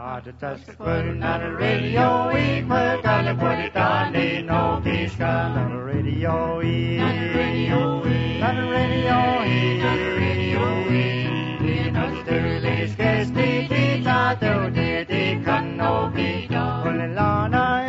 Put on the radio, we put on the put it on the no kiss on the radio, on the radio, on the radio, on the radio, in the sterling case, the tato, the can no be done. Put it on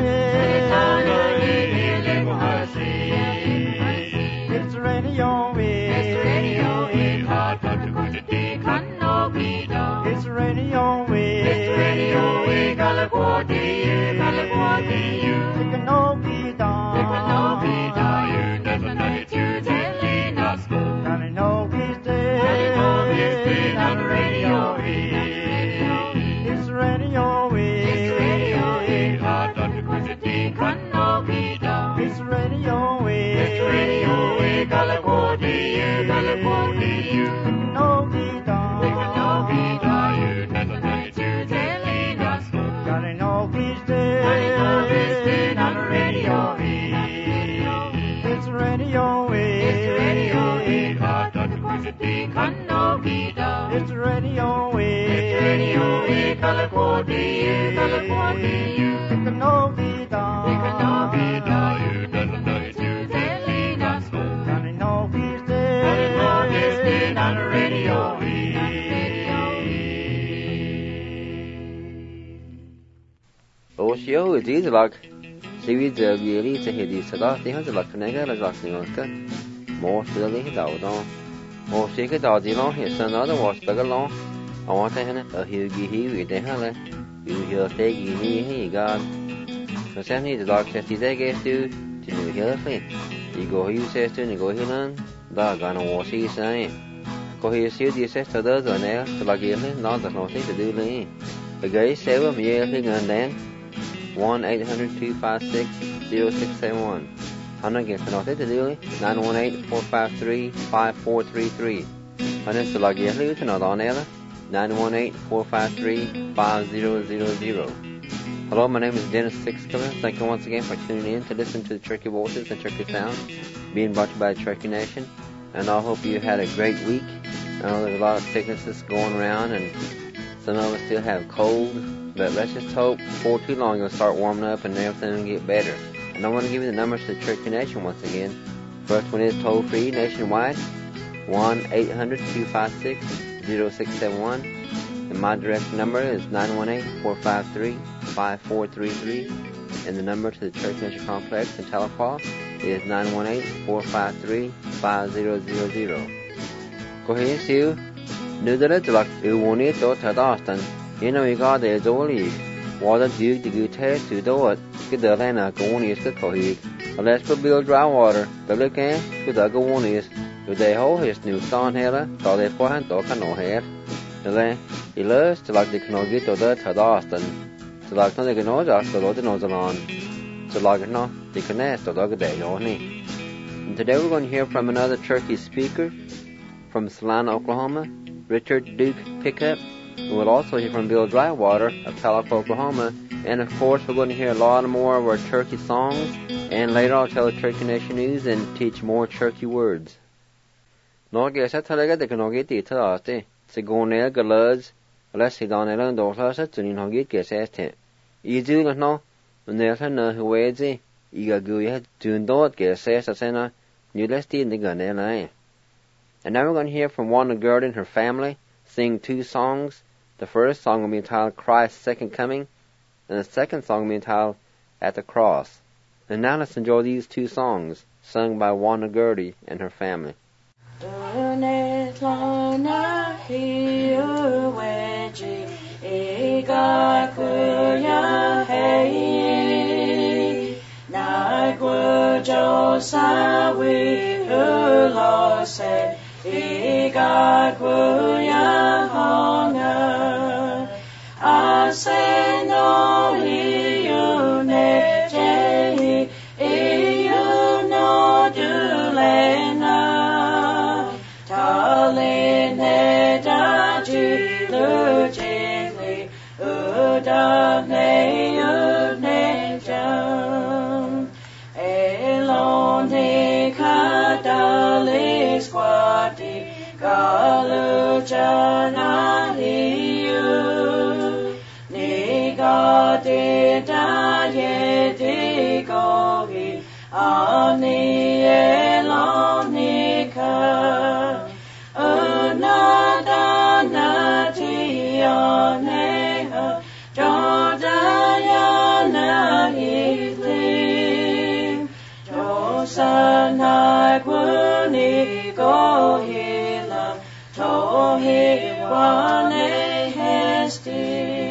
it's radio, it's radio, hard to put it can no be done. It's radio, it's radio, California, you can no be done. It can no be done. You never know it, you telling us. Can I know he's dead? Can I know he's dead on the radio? It's radio, it's radio, hard to put it can no be done. It's radio, California, you can no be done. It can no be done. You never know it, you telling us. Can I know he's dead? Can I know he's dead on the radio? It's radio, it's radio, hard to put it can no be done. It's radio, California, you can no be done. It can no be done. You never know it, you telling us. Can I know he's dead? Can I know he's dead on the radio? Oshio is easy like. See the really to hear these about the hundred like Nega as like more silly his out on. Or shake it all long his another was bigger long. I want to have a huge he with the hell. You hear take he God. So send the dog says he gets to hear it. You go he says to go he learn. Dog on a wash he saying. Go here see the says to those on there to like it not the nothing to do me. The guy say with me and then 1-800-256-0671. I'm not getting nothing to do. 918-453-5433. And it's like you lose another on there. 918-453-5000. Hello, my name is Dennis Sixcover. Thank you once again for tuning in to listen to the Turkey Voices and Turkey Sounds being brought to you by the Turkey Nation. And I hope you had a great week. I know there's a lot of sicknesses going around and some of us still have cold. But let's just hope before too long it'll start warming up and everything will get better. And I want to give you the numbers to the Turkey Nation once again. First one is toll-free nationwide, 1-800-256-0671. And my direct number is 918-453-5433. And the number to the Turkey Nation Complex in Tahlequah is 918-453-5000. Go ahead, Sue. Nu det är lagt uonigt då till Austin. Innan vi går det dåligt. Vad det dyk det gute till då. Ska det läna gå ner ska kohig. Och läs på Bill Drywater. Det blir kan ska det gå ner. Jo det har his nu stan hela. Så det får han då kan nå här. Det är löst till lagt det kan gå då till Austin. Så lagt det kan nå där så då det nå Zeeland. Så lagt nå det kan nästa då det jag ni. And today we're going to hear from another Turkey speaker from Salina, Oklahoma. Richard Duke Pickup. And we'll also hear from Bill Drywater of Tahlequah, Oklahoma. And of course, we're going to hear a lot more of our Turkey songs. And later I'll tell the Turkey Nation news and teach more Turkey words. Några sätt har legat det kan något dit till att det. Så går ner galöds. Eller sidan eller en dårsa sätt så ni har gitt gäst till. I julen nå. Men det är när hur är det? I går tun dåt gäst att sena. Nu läst in det går ner. And now we're going to hear from Wanda Gerd and her family sing two songs. The first song will be entitled Christ's Second Coming, and the second song will be entitled At the Cross. And now let's enjoy these two songs, sung by Wanda Gerdy and her family. God will ya hunger. I say no, you ne jay, you no do lena. Talin ne da ju lu jay, uda ne jam. Elon ne kadali squati. da ye di go hi ani elonika una da na ti aneha jodaya na hitli josana gwuni go hila tohi wane hesti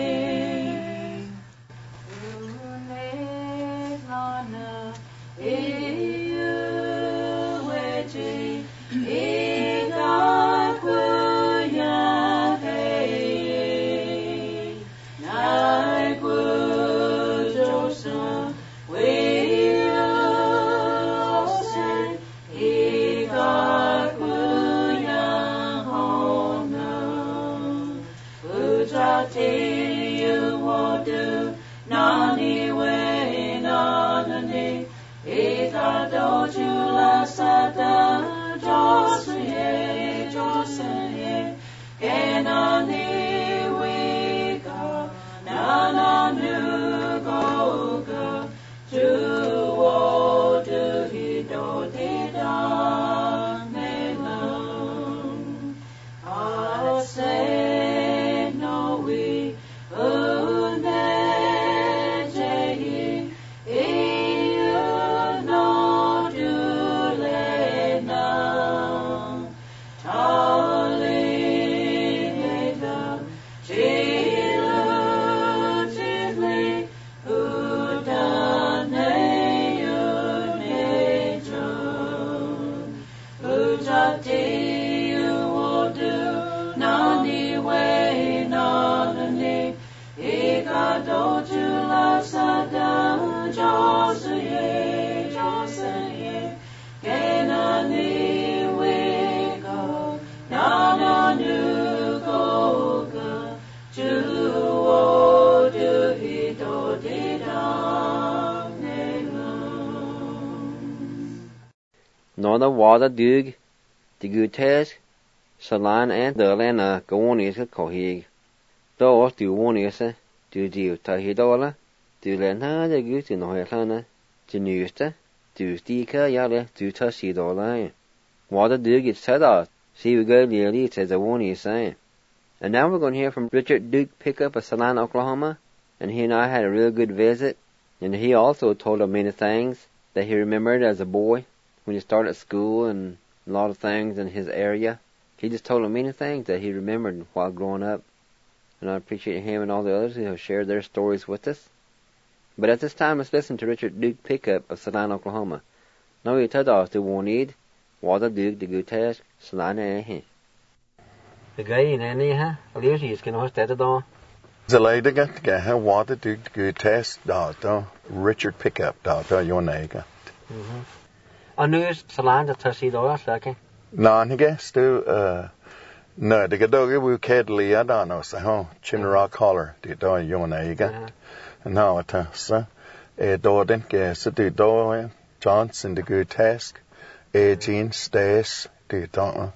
Nona wada dug, de gutes, salan and de lena goonies kohig. Do du woniese, du tahidola, du lena de gut in hoelana, du nuste, du stika yale, du tasidola. Wada dug it said out, see we go nearly says a wonies saying. And now we're going to hear from Richard Duke Pickup of Salina, Oklahoma, and he and I had a real good visit, and he also told us many things that he remembered as a boy when he started school and a lot of things in his area. He just told him many things that he remembered while growing up. And I appreciate him and all the others who have shared their stories with us. But at this time, let's listen to Richard Duke Pickup of Salina, Oklahoma. Now we tell us the warned, Wada Duke the Gutes, Salina eh. The guy in any ha, a little he's going to host that on. The lady got the Wada Duke the Gutes, Richard Pickup, your name. I knew Salina to see the last second. No, he gets to, no, the Gadoga we cadly, I don't know, so, Chinara collar, the door, your name. And now it is, a door didn't guess, the door, Johnson, the good task, a Jean Stace, the door,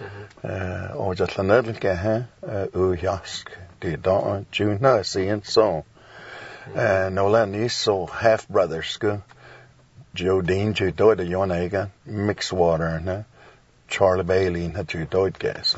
or just another guy, Uyask, the door, June, seeing so. No, Lenny, so half brothers, go. Joe Dean, Joe Doyd, the Yonega, mixed water, no? Charlie Bailey, and Joe Doyd gas.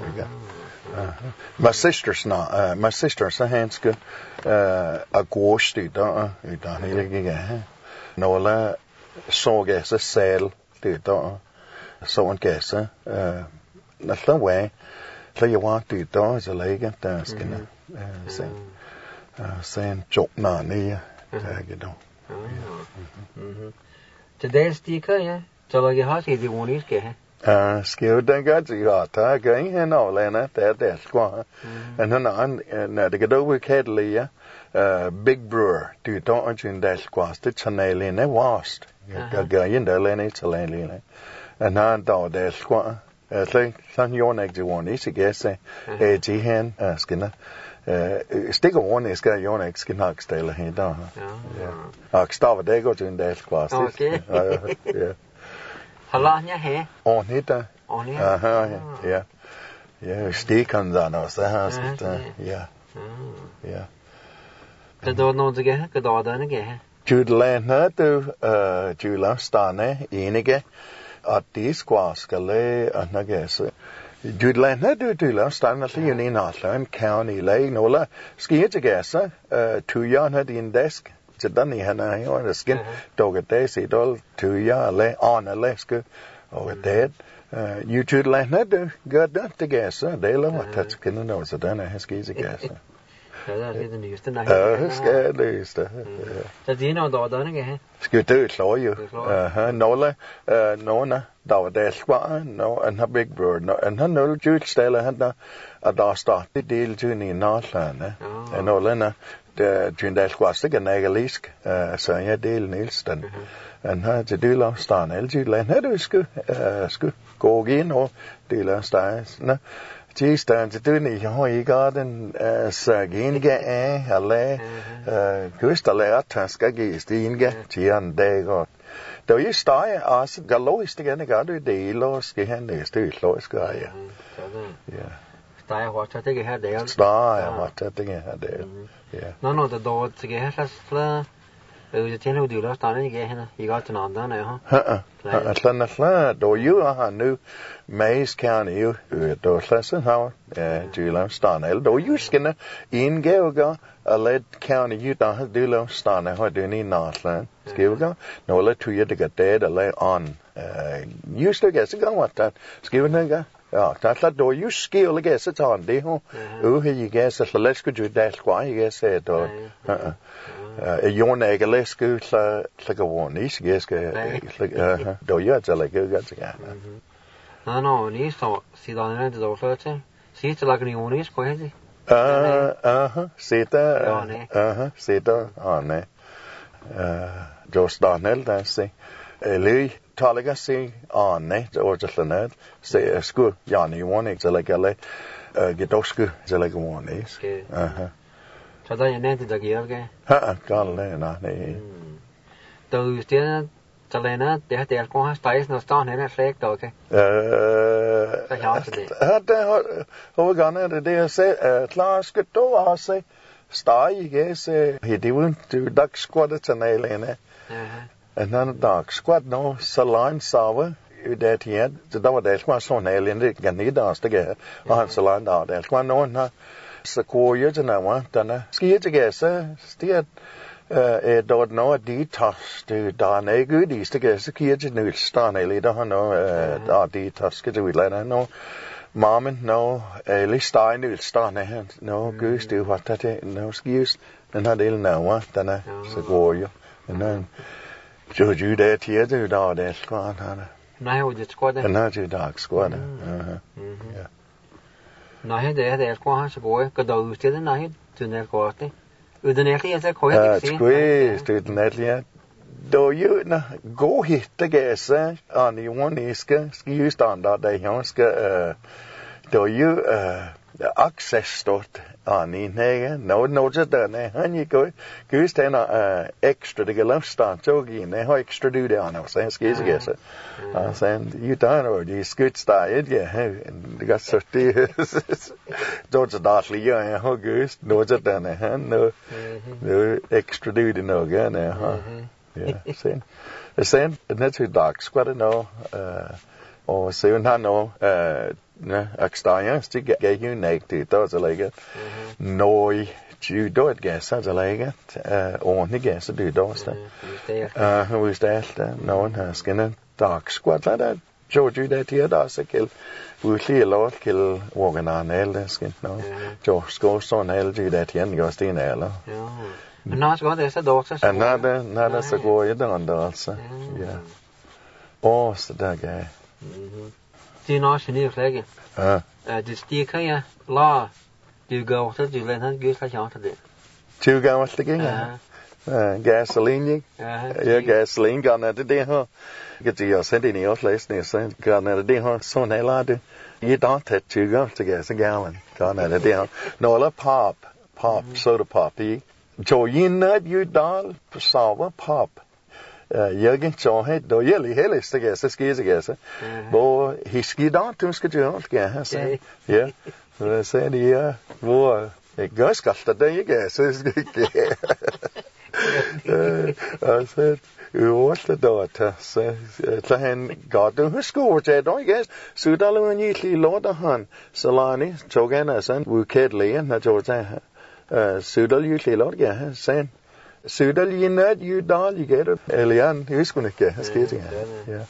My sister's not, my sister's a handska, a ghost, don't he? No, la, so guess a sail, don't so one guess, that's the way. So you want to do is a leg at the skin, saying, joke, not near, you know. Today's sticker, yeah. So like your house is the one is get. Skill den got you hot, going and all, Lena, that's squaw. And then on, the Gadowi Cadley, big brewer, do you don't in that squash, the Chanel in a wast. Guy in the Lenny, it's a lane. And I don't that squaw. Son, your next one is a guess, a G hen, Skinner. Stick of one is got your next skin hawk stale, he don't. Yeah. Stop a day go to in that class. Okay. Yeah. How long your hair? On it, On it? Yeah. Yeah, stick comes on us, yeah. Yeah. cái đồ nông gì cái đồ đó nó kìa Jude Lena tu Jude Stane inige at de squas gale anages Jude Lena du Stane li in Atlant County lay nola ski to gesa 2 year had in desk to done the hana or the skin dog at daisy doll 2 year lay on a lesku or dead you Jude Lena do good to gesa they love what that's kin no so done has skis gesa Ska lyste. Så det er noget der ikke? Skal det slå jo. Nola nona der der skvar no and her big bird no and han nul jul stille han der at der startet del til i Nordsjælland. Og Nola der der skvar stikker nægelisk så jeg del Nielsen. Han har til del af stan Elgland. Har du sku gå igen og del af stan. Tisdagen til døden i Højgarden, så genige af, alle, kysterlæret, han skal give stinge til en dag, og der er jo steg, altså, galloist igen, gør du del, og skal han næste utløs, gør jeg. Steg er hårdt, det ikke her der. Steg er hårdt, det ikke her der, ja. Nå, der dår til her slags flere, jeg tænker, du lader stande ikke her, I går til andre, ja. Sådan, der jo har nu, Mays County, der slassen har, Julam Stanel, der jo skinner, en gævger, og let county, der har Julam Stanel, har den i Nordsjælland, skævger, når let to det gør det, og let on, just det gæs, gør hvad der, skævger det, ja, der er der jo skævger gæs, så tager det, her I gæs, så let skulle du det, skvar I gæs, der, Jon ikke læske, så går vi ikke gæs, der jo til at gøre det, Nå, ni står siden det der før til. Sidste lag ni unis på det. Sitter, Just Daniel der se. Løy talega se ne, ordet se sku Jani one til at gale. Gedosku til at gå onis. Så der er net der giver det. Gale nej. Der er stedet Talena, det har kun stejs når står han er slægt okay. Så har det. Det har gerne det er så klar skal du også stej ikke så det uden du dag squad til nælene. En anden dag squad no salon save det her det der var det var sådan nælene kan ikke der stikke og han salon der det var nogen her så går jo til noget der sker det så det der nå de taste der er ikke de stikker så kier til nyt stan eller der har nå der de taske til udlandet nå mammen nå eller stein nyt stan her nå gøs det var det nå skies den har del nå den er så går jo men jo det til det der det skal han nej jo det skal det den har det dag skal det ja nej det er det skal han så går kan du det nej du nær går det uden egentlig så kan jeg ikke se det netlige då ju na gå hitta gäsa an i one ski standard där jag ska då ju access stort an i nega no just där han gick gå stanna extra det galafstan tog in det har extra du det annars sen ska jag gäsa sen ju där och det skut started ja det går så det då så dåligt jag har gust no just där han no extra du det nog ja ja sen naturligt dag ska det nå og sen han nå akstaya stikke gav det der så like noi du dot gas så like og ni gas det der så vi stærkt nogen har skinnet dag squat der George det der så kæl virkelig lort kæl organen alle skin nå jo skal så alle det der igen sten eller men nå så det så doktor så nada så går det der altså ja og så der gav det er nok sådan flække det stikker ja la du går så du lader han gøs la det du går også det ja gasoline ja gasoline gør det her kan de også sende ind i oplæsning så gør det her sådan eller det i dag tæt du går til gas gallon gør det her når la pop soda pop i jo innet ju dal sava pop jeg så har då gäller hela stiga så ska jag säga bo hiski då du ska ju ha ska så ja så det är vår Guys got there you guess. I said, what's the daughter? So, God do who school, don't you guess? Sudalu and Yitli Lord Han, Solani, Choganas, and Wukidli, and Najoja. Sudal Yitli Lord, yeah, saying, Sudal, you know, you doll, you get it. Elian, who's going to get skating? Yeah.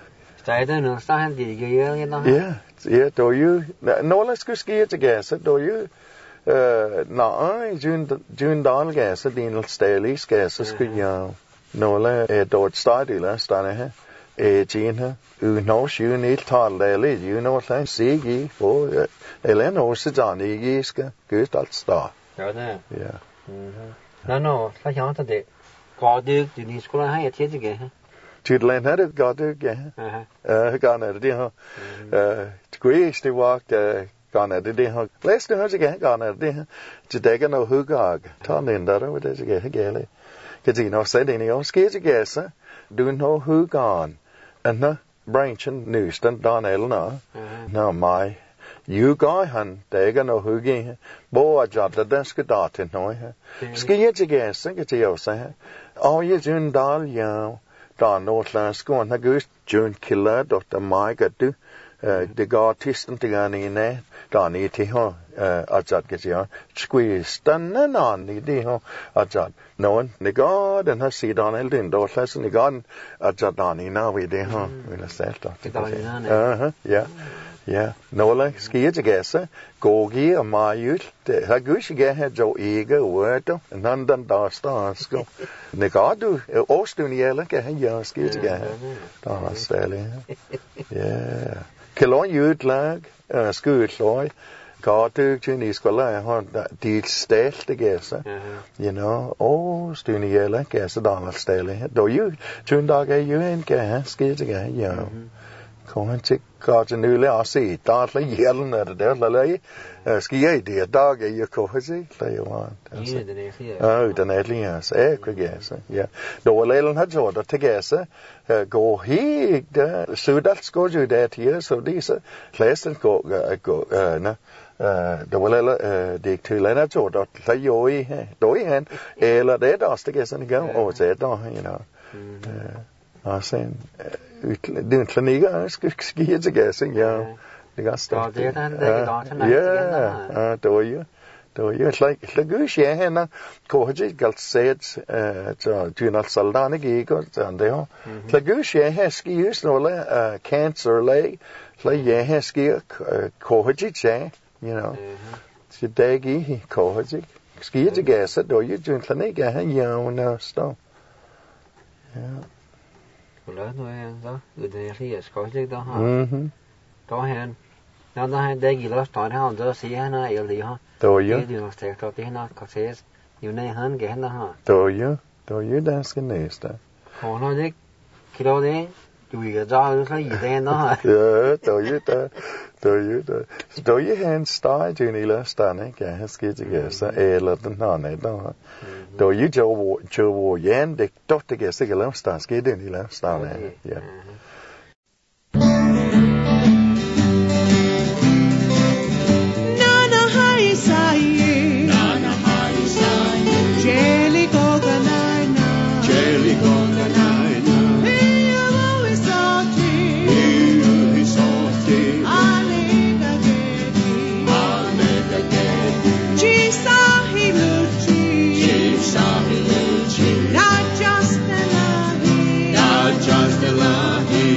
Yeah, do you? No, let's go ski together, do you? No, June Dahl gas, Dean Staley gas, Squid Nola, Dodge Study last time, Jean, who knows you need tall daily, you know what I'm saying, for Ellen or Johnny Giska, good that star. Yeah. No, like you wanted it. God, do you school high at it again? Tudlen had it got again. Gone at it, Grace, they walked, gone at it, less than her again, gone at it, to take a no hoogog, Tom in that over there again, gaily. Because you know, said any old skis, I guess, doing no hoogon, and the branch and news, and Don Elna. No, my, you guy, hun, take a no hoogie, bo a job the desk dot in no, ski it again, sing it to you, say, oh, you June Dal, yeah. Don North last go on the goose, June Killer, Dr. Mike, do, the artist and the gun in there, Don E.T. Ho, a judge gets you, squeeze, done and on the day ho, a judge. No one, the God, and her seed on Eldin, Dot less than the God, a judge on now we day ho, we'll say, yeah. Yeah, no like ski it guess, Gogi or my youth, her goose again had Joe Eager, word, and none done stars go. The God do, Austin yellow, yeah, ski it again. Yeah. Kilon youth lag, school loy, God do Chinese scholar, deed stealth to guess, you know, oh, Stony yellow, guess a Donald Staley. Do you, June dog, you ain't gas, ski it again, yeah. Come and God and newly I see, dartly yelling at the lay, ski idea, dog, you cozy, play you want. Oh, the netly, yes, yes, yeah. Do a little had order to guess, go he, so that's go you that here, so these, less than go, no. The will dig to Leonard's order, play you, do you, and Ella dead, I guess, and go, oh, it's it, you know. I saying, doing Klaniga, ski it guessing, yeah. They got stuff. Yeah, do you? It's like the goose, yeah, and Koji got said, do not Saldana Gigo, and they all. The goose, yeah, has ski use no cancer lay, play, yeah, has ski, Koji, you know. It's a daggy, Koji. Ski it guess it, do you? Doing Klaniga, yeah, no, stop. Yeah. Lớn thôi đó, người này thì có chứ đó ha. Có hen. Nó hay đây gì đó nói nó giờ xí nó yêu gì ha. Tôi nhớ. Điều nó sẽ cho tí nó có sẽ nhiều này hơn cái nó ha. Tôi nhớ đang cái này đó. Họ nói đấy, khi đó đấy, chui cái gió nó gì đen đó ha. Yeah, tôi nhớ hand style chứ này là style này cái hết cái gì cái là nó này đó. Tôi nhớ cho vô yan để tốt cái gì cái là style cái này là style này. Yeah. Not just a lie.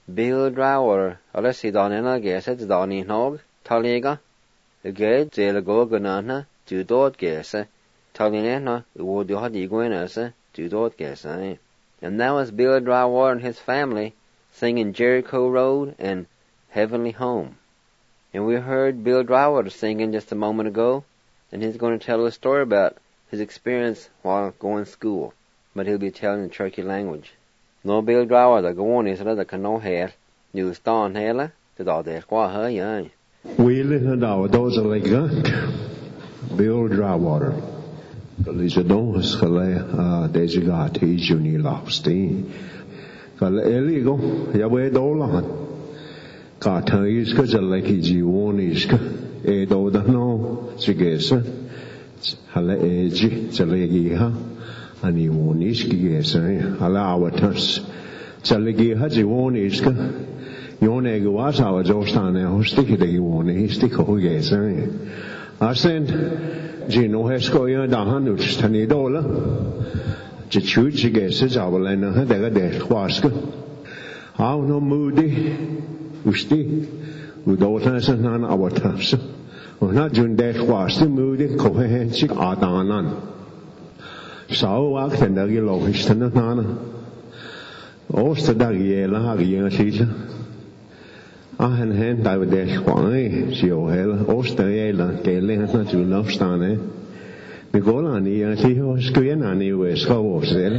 Bill Drower, Alessi Donina Gessa, Donny Nog, Taliga, a gate, Zelago Ganana, 2 dot Gessa, Talinena, would you had Iguanasa, 2 dot Gessa. And that was Bill Drower and his family singing Jericho Road and Heavenly Home. And we heard Bill Drower singing just a moment ago, and he's going to tell a story about his experience while going to school, but he'll be telling in Cherokee language. No Bill Drower, the going is that can no hair, you stand here, the dog there, qua her, yeah. We live now, those are like that. Bill Drower. Lisa don't has gele, deze gaat hij juni laatste. Gele eligo, ja we dolan. Gaat hij is gele kijiwon is ge, doda no, sigesa. Hale eji, zalegiha, ani won is gesa, hale awatas. Zalegiha jiwon is ge. Yone gewas awa jostane hostik de won is dik ho gesa. Asen Gino Hescoya Dahan Utanidola, Chichu Gesa Javalena, Dega Huasca. How no moody, Usti, Udotas and Nan Awatas. Or not Jun de Huasti moody, Cohensic Adanan. So act and Dagilo Histanana. Osta Dagiela Hagia. I hand I would dash why, she o'hell, Osterela, Gale, not to love stane. The Golani, she was Guianani, where Scow said.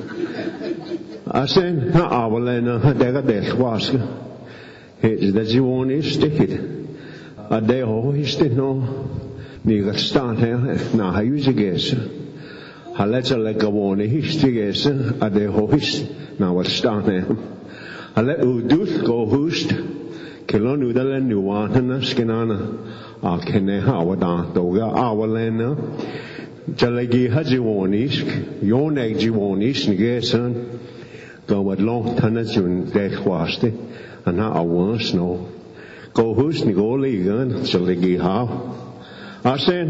I said, Avalena, Daga dash was. It's that you won't stick it. A day always did no. Nigga start here, now I use a guess. I let her like a warning, he's the guess, a day always, now I'll start here. I let Udut go host. Kilon udalen nuwana skinana a kene hawada doga awalena jalegi hajiwonisk yonek jiwonisk nigesan go wat long tanajun de khwaste ana awans no go hus ni go ligan jalegi ha asen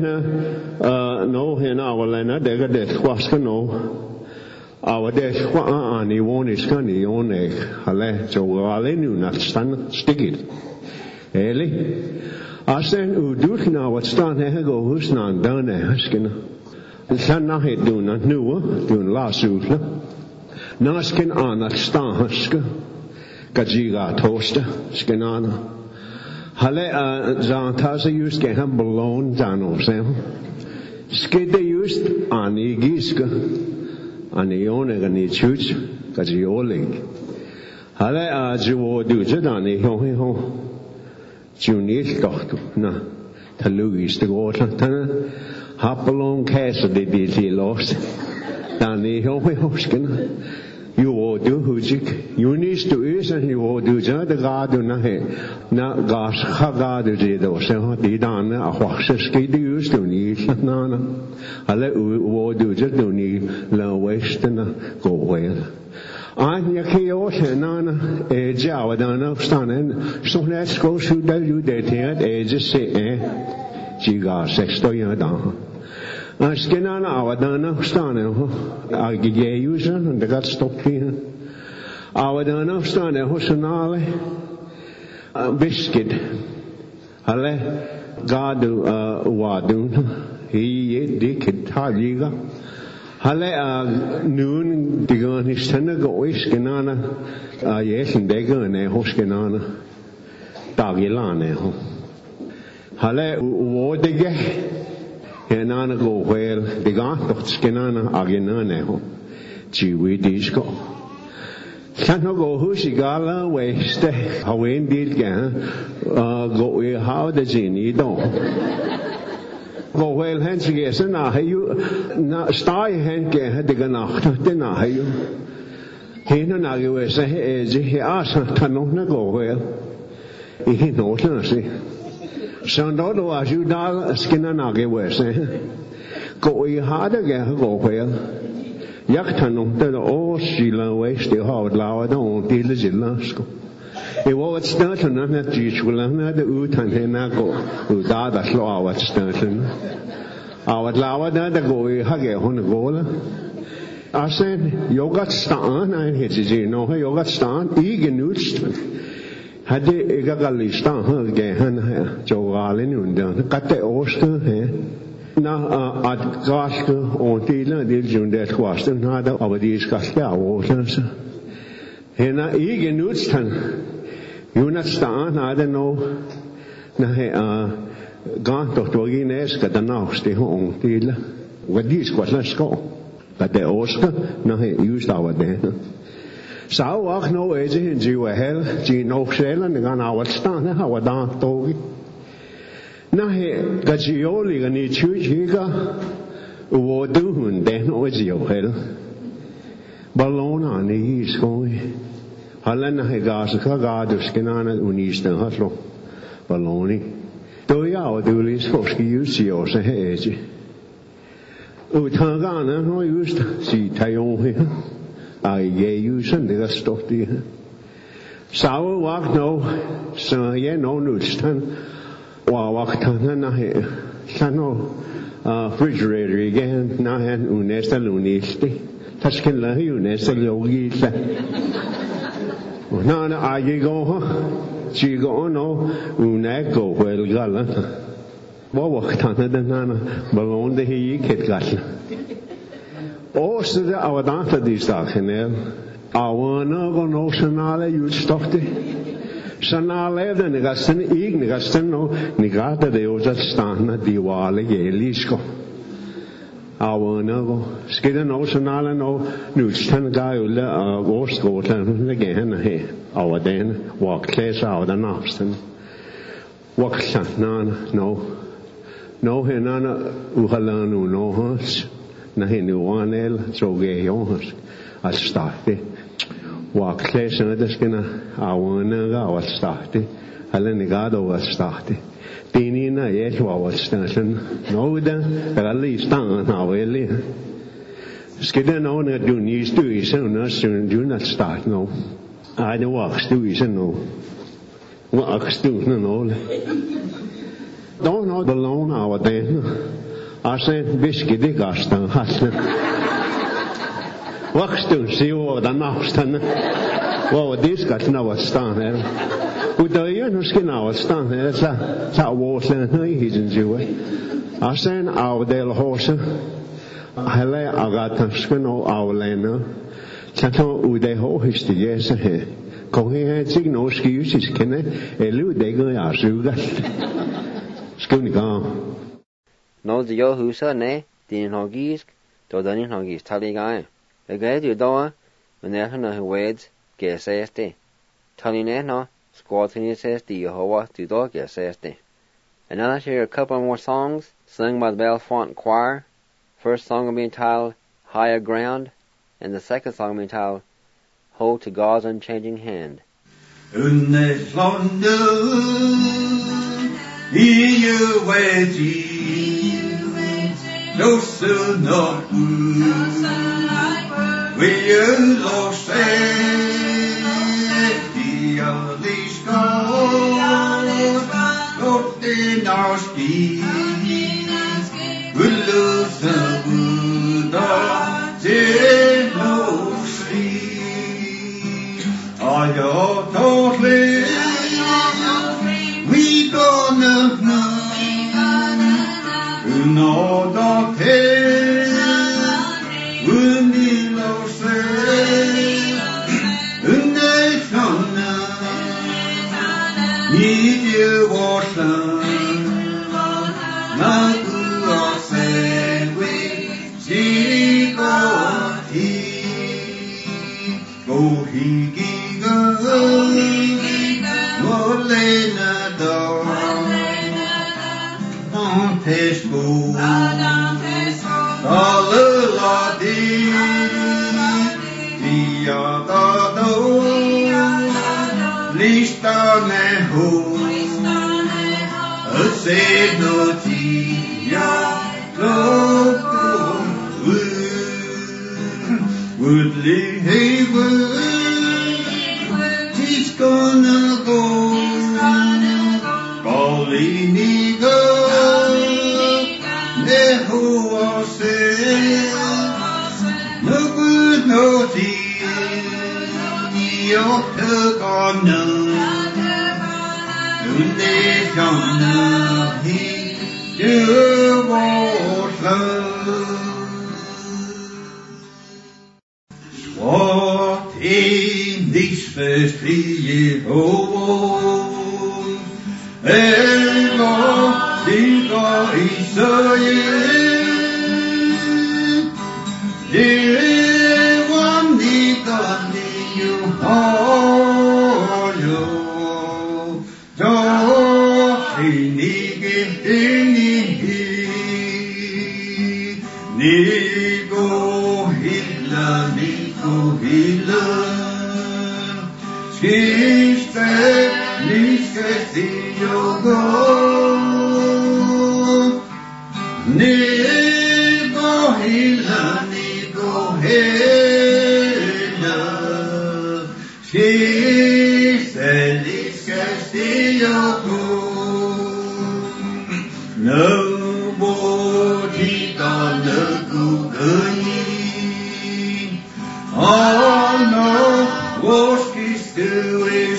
no hen awalena de khwaske no our dash ani one is canny on a hale so alenu not stand stick it. Eli I said Uduk now what stand here go who's not down there skin. The sun not hit do not new doing last utla. Naskin on that stand huska Gajiga toaster skinana. Hale Zantaza used get him balone Dano Sam. Skid they used ani giska. Ani onega ni chuch kaji oling hale a jiwo du jadani ho junis doch na talugis de water tana hapalong casa de di lost dani ho skin you will do hujik you need to is and you will do ja de gadu na he na gas khagadu je do se ho di dan a khwase ski de use to ni na na hale will do ja do ni la west na go well an ya ke o se na na e ja wa dan na stanen so let's go shoot da you de te e je se ji ga sexto ya dan Skinana awadana stane a gige usen and the got stopped here. Awadana stane hosanale biscuit. Hale gadu wadun he dikit taliga. Hale noon digan histana go skinana yes and degane hoskinana dagilane ho. Hale wodige Nana go where the got of skinana aginane ho. Chiwi disco. Sano go husigala waste how indeed go we how the genie don't. Go well hands yes and I you na sty hand get the ganacht then I you. He no na you say he asked Tanona go well. He knows see. Sandodo as you dal skinanage wes go I had again go well Yaktanum that all Sheila waste the hard loud on the Lizilasko. It was starting on that teach will another utan henago udada slow what's starting. I would lower that go huggy on the gola. I said, you got staan, I hit it, no, you got staan, igen utstan. Hade jeg aldrig staan her gahan her, jogalen undan, katte åster her. Na at gaske og det jundet kwasten hade aber die skaske awosas. Hena igen utstan. Junat staan hade no na he gan doktor Gineska den navste hon til. Hvad de skvasla sko. But det åsker na he just over det. Så var no age hen de var hel, de nok sjælen gan awat staan her var der dog. Na he gajioli gani chujiga wo du hun den ojio hel. Ballona ni skoi. Halana he gas ka gadus kenana unisten hatlo. Balloni. Do ja og du lis forski jusio se heje. Utagana no just si tayon he. Ai ye yusen de stofti. Saul walk no so ye no nustan. Wawaktan na he sano refrigerator again na han unesta lunisti tasken la unesta logita na na aye go chi go no unego wel gala wawaktan na na balon de he ket gal o so de awadanta dis dagen awana go no sanale you stochte Sana levde negasten ig negasten no negata de ojat stanna diwale gelisko. Awana go skida no sanala no nustan gaule vorskotlan again he awaden walk class out and afsten. Walk nan no henana uhalanu no hos na henu wanel troge yons al starte. Walk class and the skinner, I wanna go at started. Alenigado was started. Tinina yet was station. No, then at least down how early. Skidden on it do needs to is so do not start no. I do walks to is no. Walks to no. Don't know the loan hour then. I said biscuit the gaston hustler. Waxstun see what the nafstan. Well, this got no stan here. With the year skin our stan here, it's a water, he's in Jew. I send our del horse. I lay a got skin our lane. Chato ude ho history, yes, here. Going had no excuses, can it? Elude they go out, Skuniga. No, the yo who said, ne, the Hoggies, to the Hoggies, tally guy. The guy you do, when they're who wades, get says they. Telling it no, squatting says the Yehovah to dog get says they. And now I'll share a couple more songs sung by the Bellefonte Choir. First song will be entitled Higher Ground, and the second song will be entitled Hold to God's Unchanging Hand. No son of will lost the Alice not in our ski will lose the Buddha no see I don't totally we gonna know no Look để chọn nơi chưa vô thơ What in this frie hovo Ego diga Israel Devan diga niu hoyo Jo nige Nigo hilla Nigo hilla Skiste Niske Siogo Nigo hilla Nigo hilla Skiste Niske Siogo Nobody gonna go Oh no, what's this doing?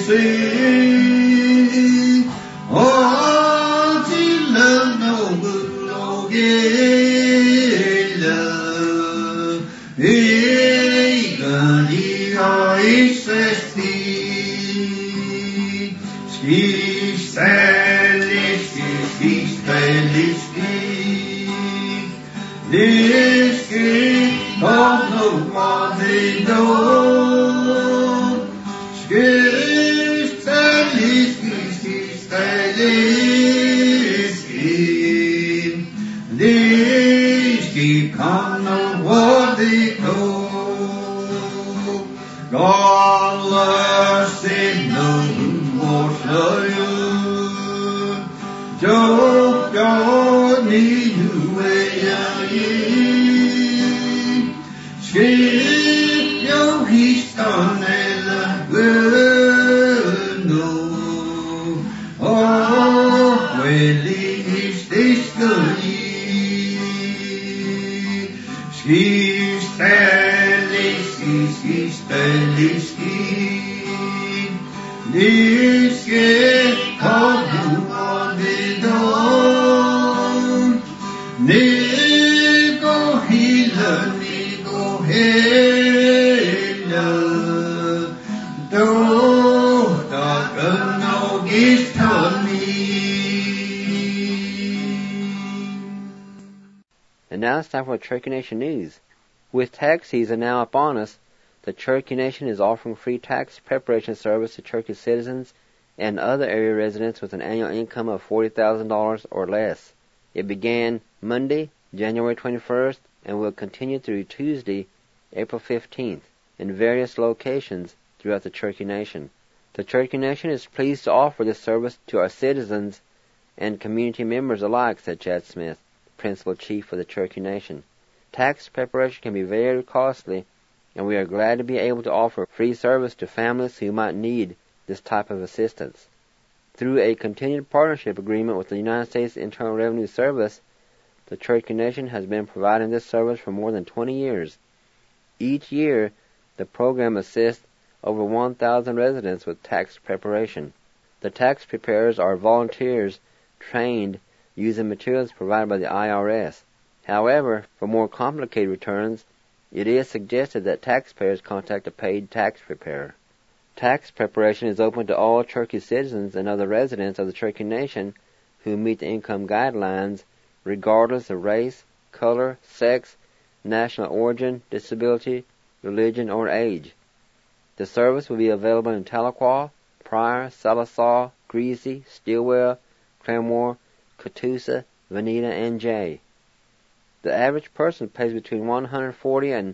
Oh, till love no good love, And now it's time for Cherokee Nation News. With tax season now upon us, the Cherokee Nation is offering free tax preparation service to Cherokee citizens and other area residents with an annual income of $40,000 or less. It began Monday, January 21st, and will continue through Tuesday, April 15th, in various locations throughout the Cherokee Nation. The Cherokee Nation is pleased to offer this service to our citizens and community members alike, said Chad Smith, Principal Chief of the Cherokee Nation. Tax preparation can be very costly, and we are glad to be able to offer free service to families who might need this type of assistance. Through a continued partnership agreement with the United States Internal Revenue Service, the Cherokee Nation has been providing this service for more than 20 years. Each year, the program assists over 1,000 residents with tax preparation. The tax preparers are volunteers trained using materials provided by the IRS. However, for more complicated returns, it is suggested that taxpayers contact a paid tax preparer. Tax preparation is open to all Cherokee citizens and other residents of the Cherokee Nation who meet the income guidelines regardless of race, color, sex, national origin, disability, religion, or age. The service will be available in Tahlequah, Pryor, Sallisaw, Greasy, Stilwell, Claremore, Catoosa, Veneta, and Jay. The average person pays between $140 and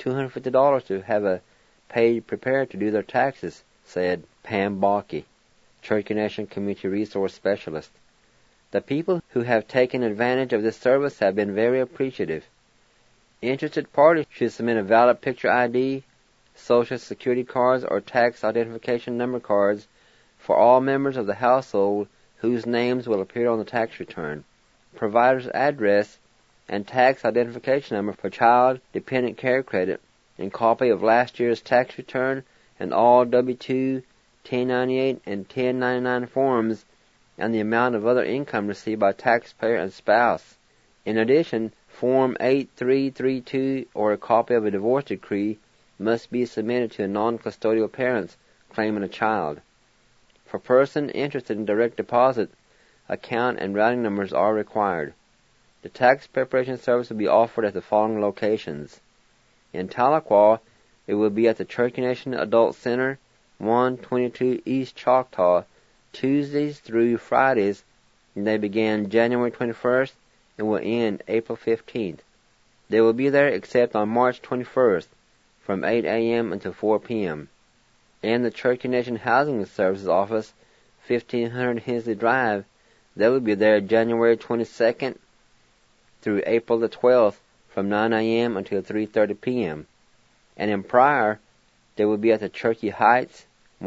$250 to have a paid preparer to do their taxes, said Pam Balke, Cherokee Nation Community Resource Specialist. The people who have taken advantage of this service have been very appreciative. Interested parties should submit a valid picture ID, Social Security cards, or tax identification number cards for all members of the household whose names will appear on the tax return. Provider's address and tax identification number for child dependent care credit, and copy of last year's tax return and all W-2, 1098, and 1099 forms and the amount of other income received by taxpayer and spouse. In addition, Form 8332 or a copy of a divorce decree must be submitted to non-custodial parents claiming a child. For persons interested in direct deposit, account and routing numbers are required. The tax preparation service will be offered at the following locations. In Tahlequah, it will be at the Cherokee Nation Adult Center, 122 East Choctaw, Tuesdays through Fridays, and they begin January 21st and will end April 15th. They will be there except on March 21st from 8 a.m. until 4 p.m. And the Cherokee Nation Housing Services Office, 1500 Hensley Drive, they will be there January 22nd through April the 12th from 9 a.m. until 3:30 p.m. And in Pryor, they will be at the Cherokee Heights,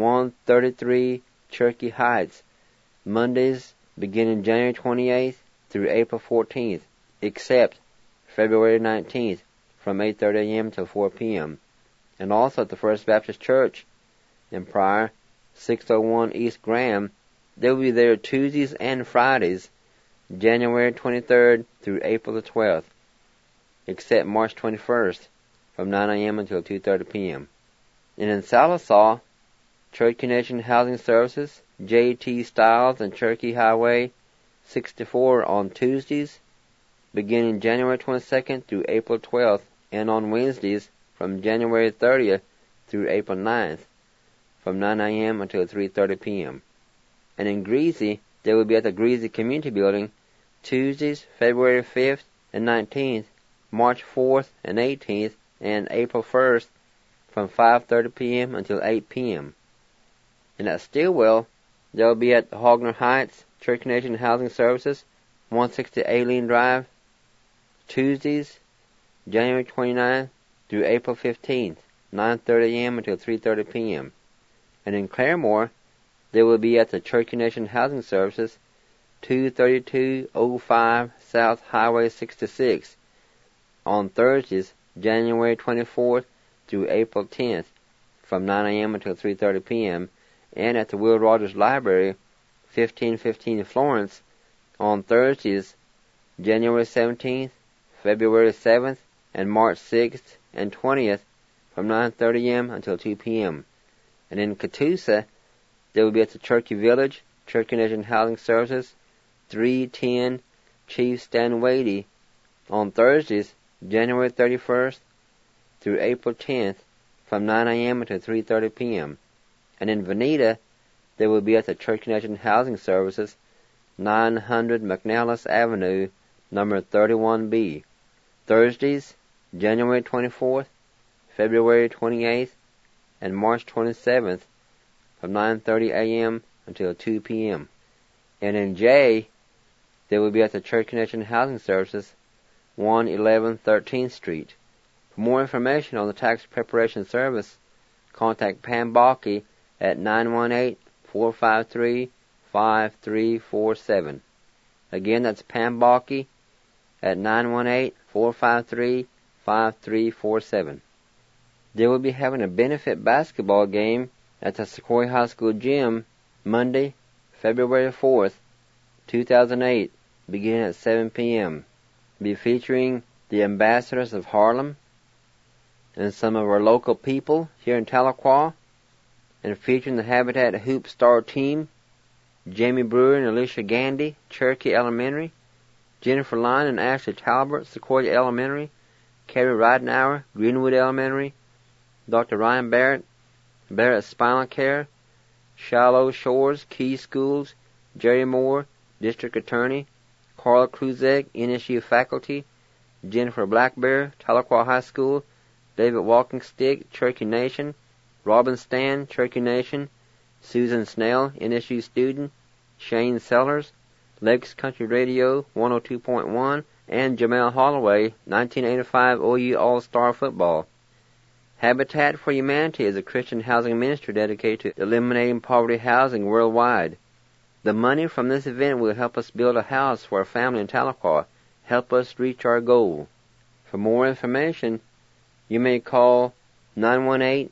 133 Cherokee Heights, Mondays beginning January 28th through April 14th, except February 19th from 8:30 a.m. till 4 p.m. And also at the First Baptist Church in Pryor, 601 East Graham, they will be there Tuesdays and Fridays, January 23rd through April the 12th, except March 21st from 9 a.m. until 2:30 p.m. And in Sallisaw, Cherokee Nation Housing Services, J.T. Stiles and Cherokee Highway 64 on Tuesdays, beginning January 22nd through April 12th, and on Wednesdays from January 30th through April 9th, from 9 a.m. until 3:30 p.m. And in Greasy, they will be at the Greasy Community Building, Tuesdays, February 5th and 19th, March 4th and 18th, and April 1st, from 5:30 p.m. until 8 p.m. And at Stillwell, they will be at Hogner Heights, Cherokee Nation Housing Services, 160 Aileen Drive, Tuesdays, January 29th through April 15th, 9:30 a.m. until 3:30 p.m. And in Claremore, they will be at the Cherokee Nation Housing Services, 23205 South Highway 66, on Thursdays, January 24th through April 10th, from 9 a.m. until 3:30 p.m., and at the Will Rogers Library, 1515 Florence, on Thursdays, January 17th, February 7th, and March 6th and 20th, from 9:30 a.m. until 2 p.m. And in Catoosa, they will be at the Cherokee Village, Cherokee Nation Housing Services, 310 Chief Stanwady, on Thursdays, January 31st through April 10th, from 9 a.m. until 3:30 p.m. And in Veneta, they will be at the Cherokee Nation Housing Services, 900 McNellis Avenue, number 31B, Thursdays, January 24th, February 28th, and March 27th, from 9:30 a.m. until 2 p.m. And in Jay, they will be at the Cherokee Nation Housing Services, 111 13th Street. For more information on the tax preparation service, contact Pam Balke at 918-453-5347. Again, that's Pam Balke at 918-453-5347. They will be having a benefit basketball game at the Sequoia High School gym Monday, February 4th, 2008, beginning at 7 p.m. Be featuring the ambassadors of Harlem and some of our local people here in Tahlequah, and featuring the Habitat Hoop Star team, Jamie Brewer and Alicia Gandy, Cherokee Elementary, Jennifer Line and Ashley Talbert, Sequoia Elementary, Carrie Ridenauer, Greenwood Elementary, Dr. Ryan Barrett, Barrett Spinal Care, Shallow Shores, Key Schools, Jerry Moore, District Attorney, Carla Kruzek, NSU Faculty, Jennifer Blackbear, Tahlequah High School, David Walkingstick, Cherokee Nation, Robin Stan, Cherokee Nation, Susan Snell, NSU Student, Shane Sellers, Lex Country Radio 102.1, and Jamel Holloway, 1985 OU All-Star Football. Habitat for Humanity is a Christian housing ministry dedicated to eliminating poverty housing worldwide. The money from this event will help us build a house for a family in Tahlequah, help us reach our goal. For more information, you may call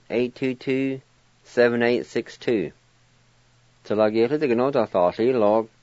918-822-7862. Talageta de Gnota Thasi log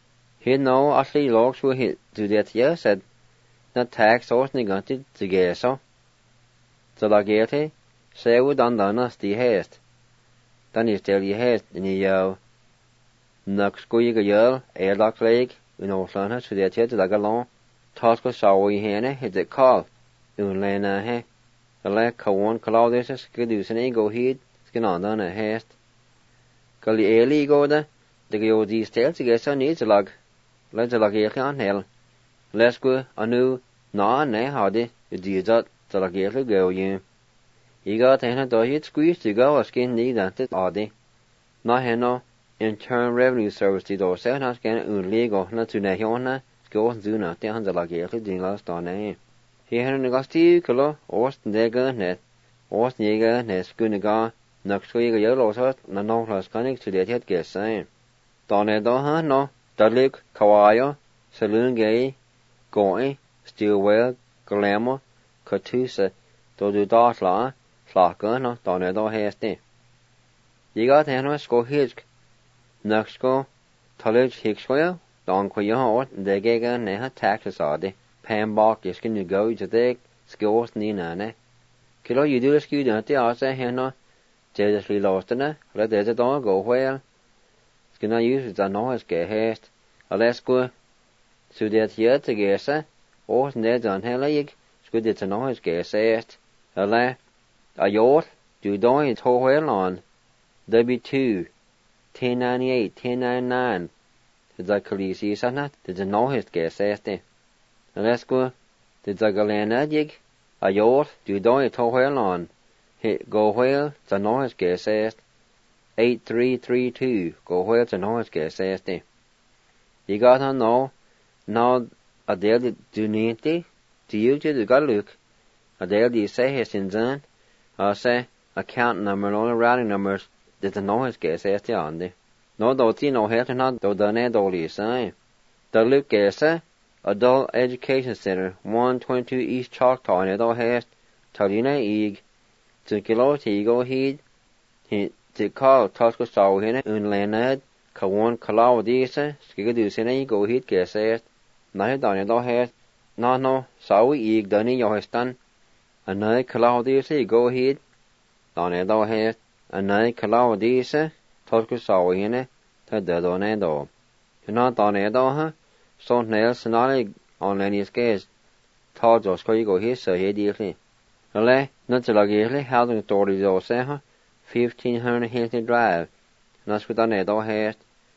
He no asli logs were hit to that year said, not tax or neganted to get so. So la gete, say would undone us the haste. Then you still you haste in your Nuck squeak a yell, a lock leg, in all flanner to the head like a long, toss go sour henne, hit it call, lena he. A leg cowan clouders, skidus and ego heat, skin on done a haste. Call the early go there, the go these tails to get some needs a log. Let's a log on hell. Let's go a new, no, nay, howdy, you do that, the log go you. You got a dog squeeze to go a skin need at it oddie. No henno. Internal Revenue Service did also not get illegal not to Nahona, schools do not the hundred like it in last on a. He had an Augusti color, Ost Nega net, Ost Nega net, Guniga, Nuxwiga yellow hut, no class connect to the head guess saying. Donedo, no, Dudley, Kawayo, Saloon Gay, Goy, Steelwell, Glamour, Catusa, Dodu Dartla, Flocker, no, Donedo hasty. You got Henry Sco Hitch. Nuxco, Tullage Hickswell, Don Quayo, the Gaga, Neha taxes are the Pambok, is can you go to the skills Nina. Kilo, you do the skew down the outside henna, jealously lost in it, let there's a dog go well. Skin I use it, I know it's get haste. Let's go to that here to guess, or Ned's on Hellig, good it's a noise get haste. A yacht, do doing it whole well on. W2. 1098, 1099. Did I call you see something? Did you know his guess este? Let's go. Did I go land a jig? A yacht, do do it to whale on. Hit go whale, the know his guess est. 8332, go whale to know his guess este. You got to know, now a deal do need to you to got look. A deal do you say his in zone? I say, account number and all the routing numbers. Did the noise guess este on the? No, don't see no help not do the net all you say. The Luke guess, Adult Education Center, 122 East Choctaw, and it all has Talina Eag, to Kilo Tigo Heed, he to call Tosco Saw Henne, Unlanad, Kawan Kalau Disa, Skigadu Sene go Heed guess est, Night on it all has, no, Saw Eag, Dunny Yohistan, and night Kalau Disa go Heed, on it all has. A night Kalau disa, Tosco saw henne, to the donado. You not donado, huh? So nails snarly on any scales. Told Josco go his so he dearly. Ale, not to luggily, housing authorities all say, huh? 1500 Hilton Drive. Not with donado hair.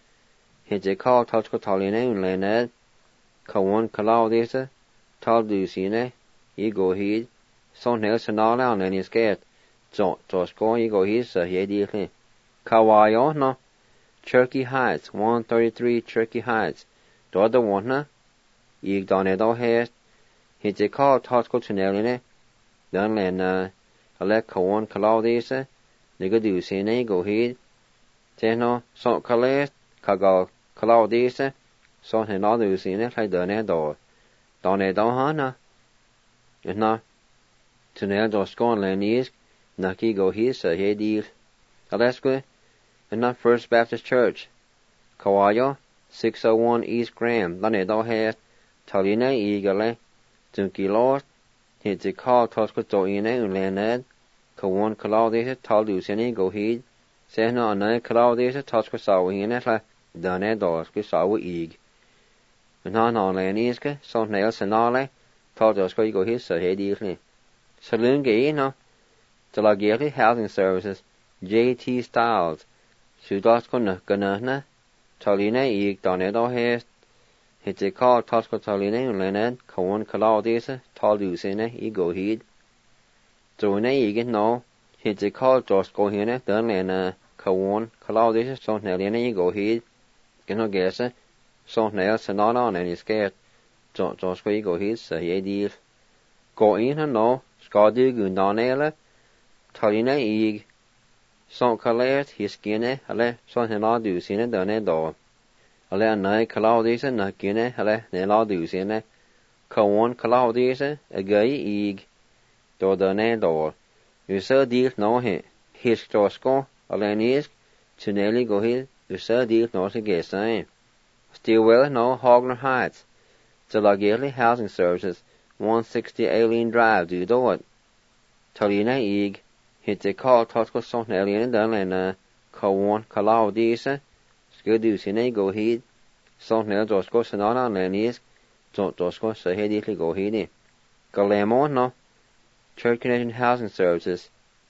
Hit a call Tosco Tolline and Leonard. Kawan Kalau disa, told Lucine, ye go heed. So nails snarly on any scales. Just going go his he dearly. Kawayo no Cherokee Heights, 133 Cherokee Heights. Do the one na Ig Donedo hair. Hit a call Tosco Tunneline. Done len a let Kawan Calaudisa. Nigga do sine go heed. Teno so Calais Kagal Calaudisa. So he no do sine like Donedo. Donedo hana. It's not Tunnel just going len is. Naki go his he deal. Alaska, and not First Baptist Church. Kawayo, 601 East Graham, Lanedo has Talina Eagle, Tunki Lord, hit the call Tosco Toine and Leonard, Kawan Claudius, Talusini go heed, Sena and Claudius, Tosco Sawin, Danedos, Saw Eag. And on Laniska, so nails and all, Tosco go his he deal. Saloon gay, no. Delagiri Housing Services, J.T. Styles, Sudosco Ganana, Tolina Eag Donedo Hest, hit a call Tosco Tolina and Leonard, Kawan Calaudisa, Talusina, Ego Heed. Drone Egan no, hit a call Josco Hina, Dunlena, Kawan Calaudisa, Sonelina Ego Heed, Gino Gessa, Sonel Sonana on any scared, Josco Ego Heed, say ye deal. Go in and no, Scotty Gundonella, Talina Eag, Son Calais, his skinny, ale, son hena do sine done do. Ale night Claudisa, Nakine, ale, nela do sine, Kawan Claudisa, a gay eag, do done do. You so deep no he, his Tosco, Alenis, to nearly go his, you so deep no to get sign. Stilwell, no, Hogner Heights. Delagirley Housing Services, 160 Alien Drive, do it. Talina Eag, hit the call Tosco Son Alien Dunlena, Kawan Kalau Disa, Skudusine go heed, Son El Dosco Sonata Lenis, Don't Dosco Sahedi go heedy. Galamo, no, Church Connection Housing Services,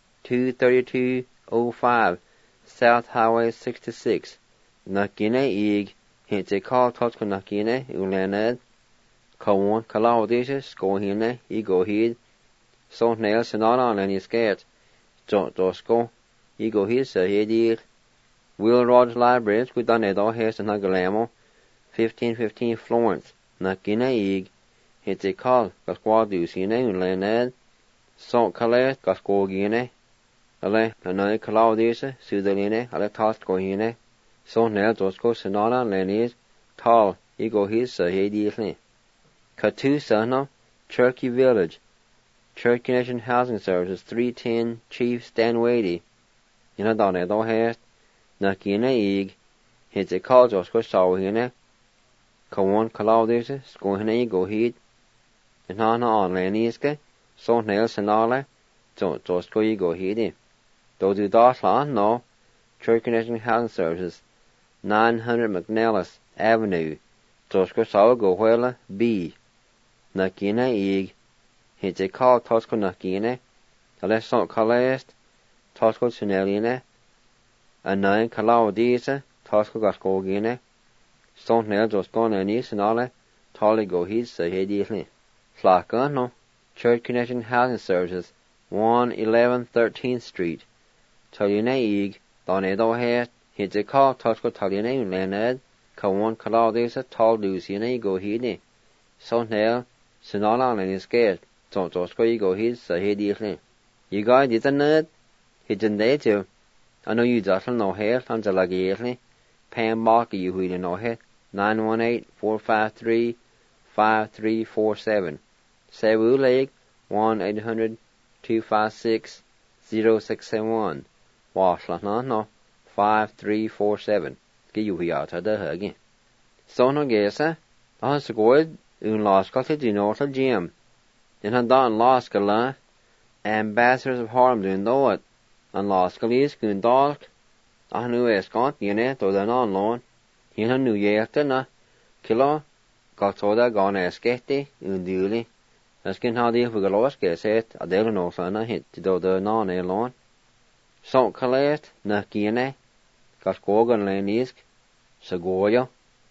23205, South Highway 66, Nakine Eag, hit the call Tosco Nakine, Ulaned, Kawan Kalau Disa, Skohine, Ego heed, Son El Sonata Lenis Skirt, Don't Dosco, Ego heed Sahedi. Will Rogers Library, Scudanedo, Hest and Galamo, 1515 Florence, Nakina Eag, hit a call, Gasquadusine, Unlaned, Salt Calais, Gascogine, Ale, Anai Claudisa, Sudaline, Ale Toscohine, Son El Dosco, Sonata, Lenis, Tall, Ego his Sahedi. Catusa, Cherokee Village, Church Connection Housing Services, 310 Chief Stanwady, Inadonedo Hest, Nakina Eag, hit a call Josco Sawhine, Kawan Claudisa, Skohine go heed, and Hana on Laniska, Son Nail Sanala, don't Josco go heedy. Do Daslan, no, Church Connection Housing Services, 900 McNellis Avenue, Josco Saw go Huela, B. Nakina Eag, hit a call Tosco Nakina, unless Son Calais, Tosco Sunelina, and 9 Claudisa, Tosco Gascogine, Son Nail Josco Nanis and all, Tolly go heed Sahedi. Flaka, no, Church Connection Housing Services, 111 13th Street, Talina Eag, Donedo Hest, hit a call Tosco Talina Unlaned, Kawan Claudisa, Tall Lucina go heed, Son Nail, Sonala and his scared, don't Tosco go heed Sahedi. You guys did a nerd, hit in there too. I know you just no hair, and the lagirly. Pam Barker, you who no head. 918-453-5347. Cebu Lake, 1-800-256-0671. Washla, no, 5347. Get you here out of the again. So no guessa, I was good, lost got to north of Jim. Then I done lost gala, ambassadors of Harlem doing know it. And lost Galis gun dark. I knew Escont, yene, to the non lawn. He knew yelter na. Kilo, got to the gone escete, unduli. As can how the Fugalos get it, a del no son hit to do the non a lawn. Salt Calais, na kiene, got Gogan Lanisk, Segoya,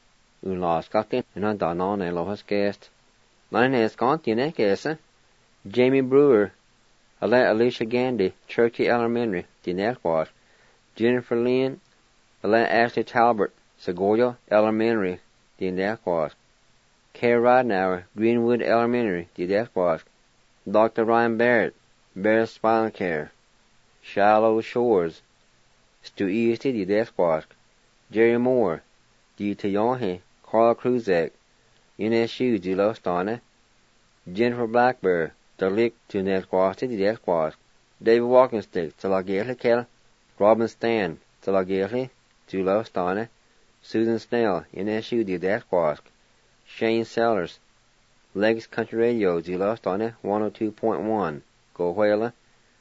lost got it, and I done on a lost guest. Nine Escont, yene, guessa. Jamie Brewer. Alicia Gandy, Cherokee Elementary, Dinelquas, Jennifer Lynn, Ashley Talbert, Segoya Elementary, Dinelquas, Kay Rodnauer, Greenwood Elementary, Dinelquas, Dr. Ryan Barrett, Barrett Spinal Care, Shallow Shores, Stu Easty, Dinelquas, Jerry Moore, D. Tayonhe, Carl Kruzak, NSU, Dilostana, Jennifer Blackbird, the lick to Nesquas, the Esquas, David Walkenstick, to Lagirley Kell, Robin Stan, to Lagirley, Julo Stana, Susan Snell, NSU, the Esquas, Shane Sellers, Legs Country Radio, Julo Stana, 102.1, Go Whaler,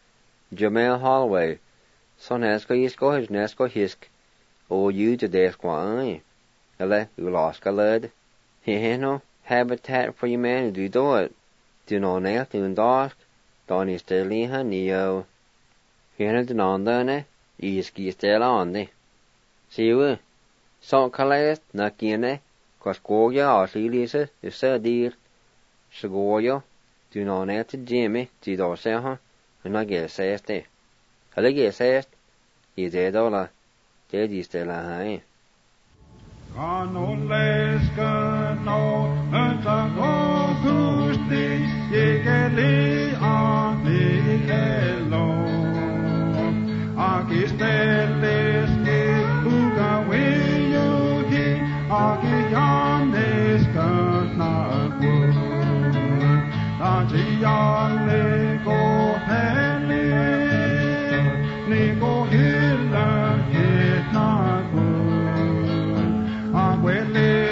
Jamel Holloway, Son Esco Yisco, his Nesco Hisk, O you to Desquan, Ele, Ulaska Lud, no Habitat for Humanity, do it. Do no nail to dark, Donny Sterliha Neo. Here to non done, Iski still on the. See you, Salt Calais, Nakine, Coscoya or Silisa, is so dear. Segoya, do no nail to Jimmy, Tido Seha, and I guess este. I guess est, is a dollar, Daddy still a high. Kanoleska no ntago gusti yegeli ani elo akisteles ke ugawe yogi akiyanes kanaku najiyale go hele ni go hila hitnaku Well,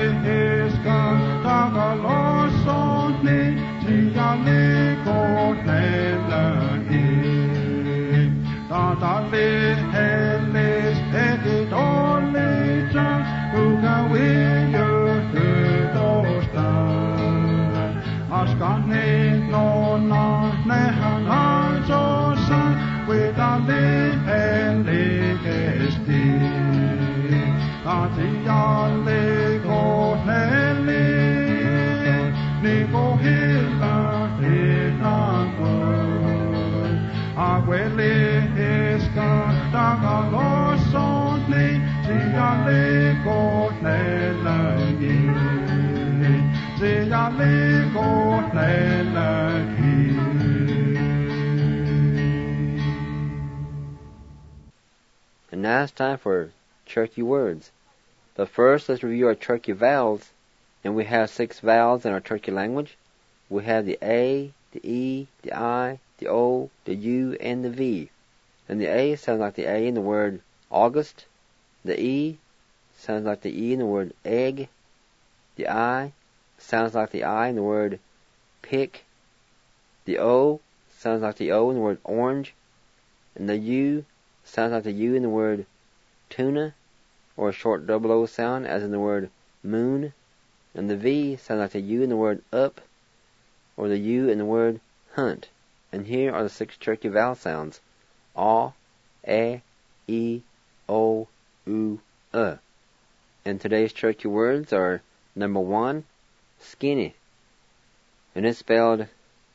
And now it's time for Cherokee words. But first, let's review our Cherokee vowels. And we have 6 vowels in our Cherokee language. We have the A, the E, the I, the O, the U, and the V. And the A sounds like the A in the word August. The E sounds like the E in the word egg. The I sounds like the I in the word pick. The O sounds like the O in the word orange. And the U sounds like the U in the word tuna, or a short double O sound, as in the word moon. And the V sounds like the U in the word up, or the U in the word hunt. And here are the 6 Cherokee vowel sounds: A, E, O, U, And today's Cherokee words are number 1, skinny. And it's spelled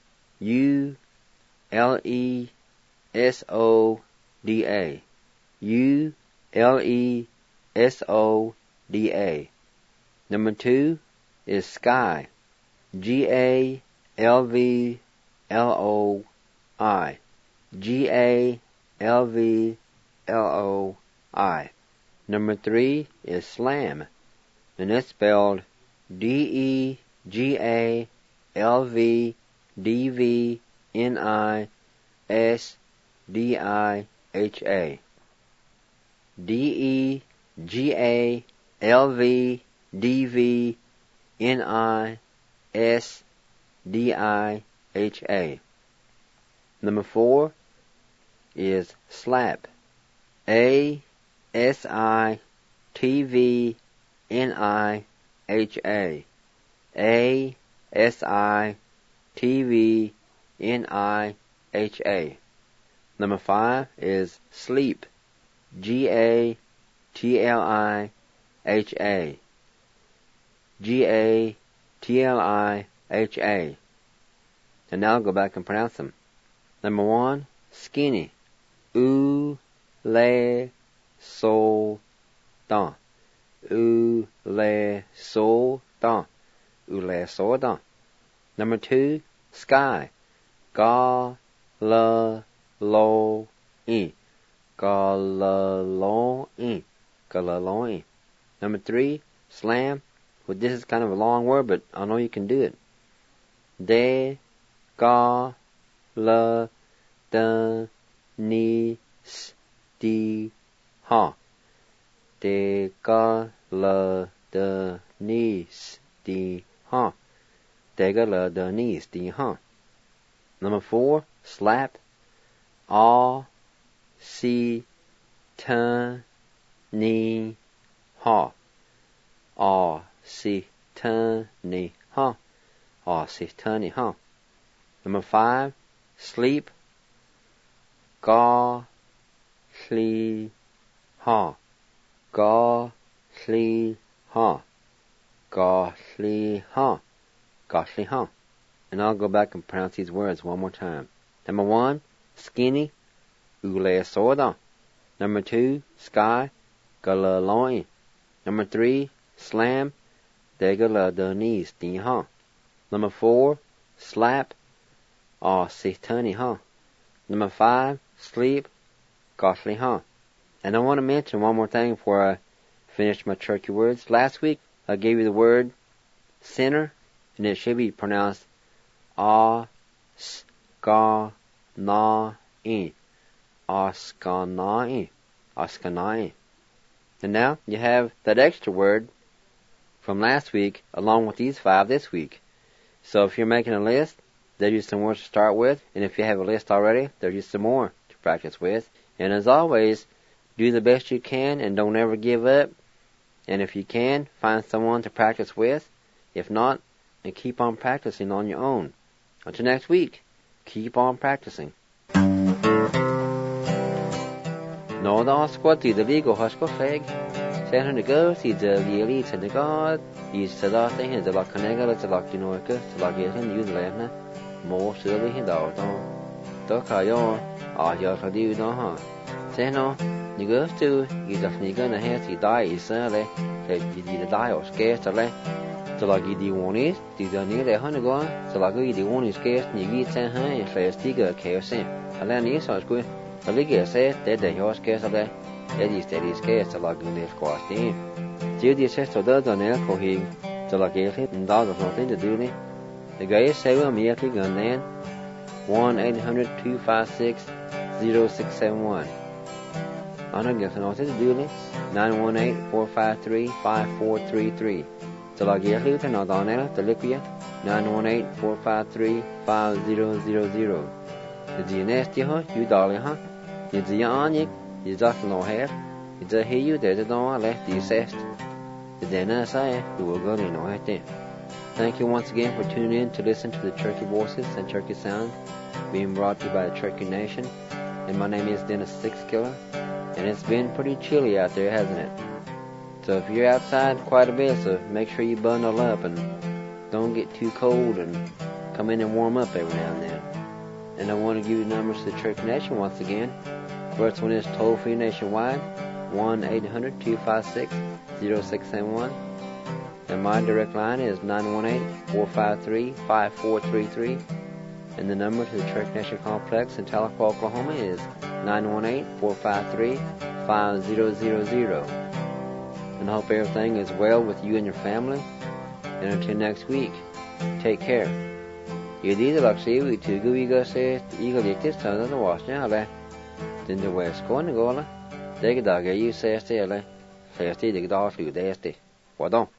U-L-E-S-O-D-A. U-L-E-S-O-D-A. Number 2 is sky. G-A-L-V-L-O-I. G-A-L-V-L-O-I. Number 3 is slam. And it's spelled D-E-G-A-L-V-D-V-N-I-S-D-I-H-A. D-E-G-A-L-V-D-V-N-I-S-D-I-H-A. Number 4 is slap. A-S-I-T-V-N-I-H-A. A-S-I-T-V-N-I-H-A. Number 5 is sleep. G-A-T-L-I-H-A. G-A-T-L-I-H-A. And now I'll go back and pronounce them. Number 1, skinny. U-le-so-dan. U-le-so-dan. U-le-so-dan. Number 2, sky. Ga-la-lo-in. Ga-la-lo-in. Ga-la-lo-in. Number 3, slam. Well, this is kind of a long word, but I know you can do it. De-ga-la-da-ni-s-di-ha. De-ga-la-da-ni-s-di-ha. De-ga-la-da-ni-s-di-ha. Number 4, slap. A-si-ta-ni-ha. A-si-ta-ni-ha. A-si-ta-ni-ha. Number 5, sleep. Ga-sli-ha. Ga-sli-ha. Ga-sli-ha. Ga-sli-ha. And I'll go back and pronounce these words one more time. Number 1, skinny. Ule-so-da. Number 2, sky. Ga-la-lo-in. Number 3, slam. De-ga-la-da-ni-s-di-ha. Number 4, slap. Ah-si-ta-ni-ha. Number 5, sleep. Ga-sli-ha. And I want to mention one more thing before I finish my Cherokee words. Last week, I gave you the word center, and it should be pronounced A-S-K-Na-in. A-S-K-Na-in. A-S-K-Na-in. And now, you have that extra word from last week, along with these 5 this week. So if you're making a list, there's just some words to start with. And if you have a list already, there's just some more to practice with. And as always, do the best you can and don't ever give up. And if you can, find someone to practice with. If not, then keep on practicing on your own. Until next week, keep on practicing. No da squati de vigo hasko feg. Sen hun go si the really to the god is to the thing the like connect to like to like in use land more surely he do to ka yo yo ka di no ha sen no you go to you definitely gonna have to die is le you die or scared to le to like you want it the near the hun go to like you want is scared you get sen ha and first digger chaos and then is so good the league said that the your scared le Eddie steady scared to like in this squash team. Judy says to the Donnell Cohig to like and dog of nothing to do it. The guy say well me gun then 1-800-256-0671. I don't get nothing to do it 918-453-5433. To like to not Donnell to Lipia 918-453-5000. The DNS you darling huh? You the on you just no hair. You just hear you there don't left you says. The dinner say you will go in no there. Thank you once again for tuning in to listen to the Turkey Voices and Turkey Sound being brought to you by the Turkey Nation. And my name is Dennis Sixkiller. And it's been pretty chilly out there, hasn't it? So if you're outside quite a bit, so make sure you bundle up and don't get too cold and come in and warm up every now and then. And I want to give you the numbers to the Turkey Nation once again. First one is toll-free nationwide, 1-800-256-0671. And my direct line is 918-453-5433. And the number to the Turkey Nation Complex in Tahlequah, Oklahoma is 918-453-5000. And I hope everything is well with you and your family. And until next week, take care. You did the luxury we to go eagle say eagle like this time the wash now then the west corner go la. They get dog you say stay la. Say stay the dog through there stay. What don't?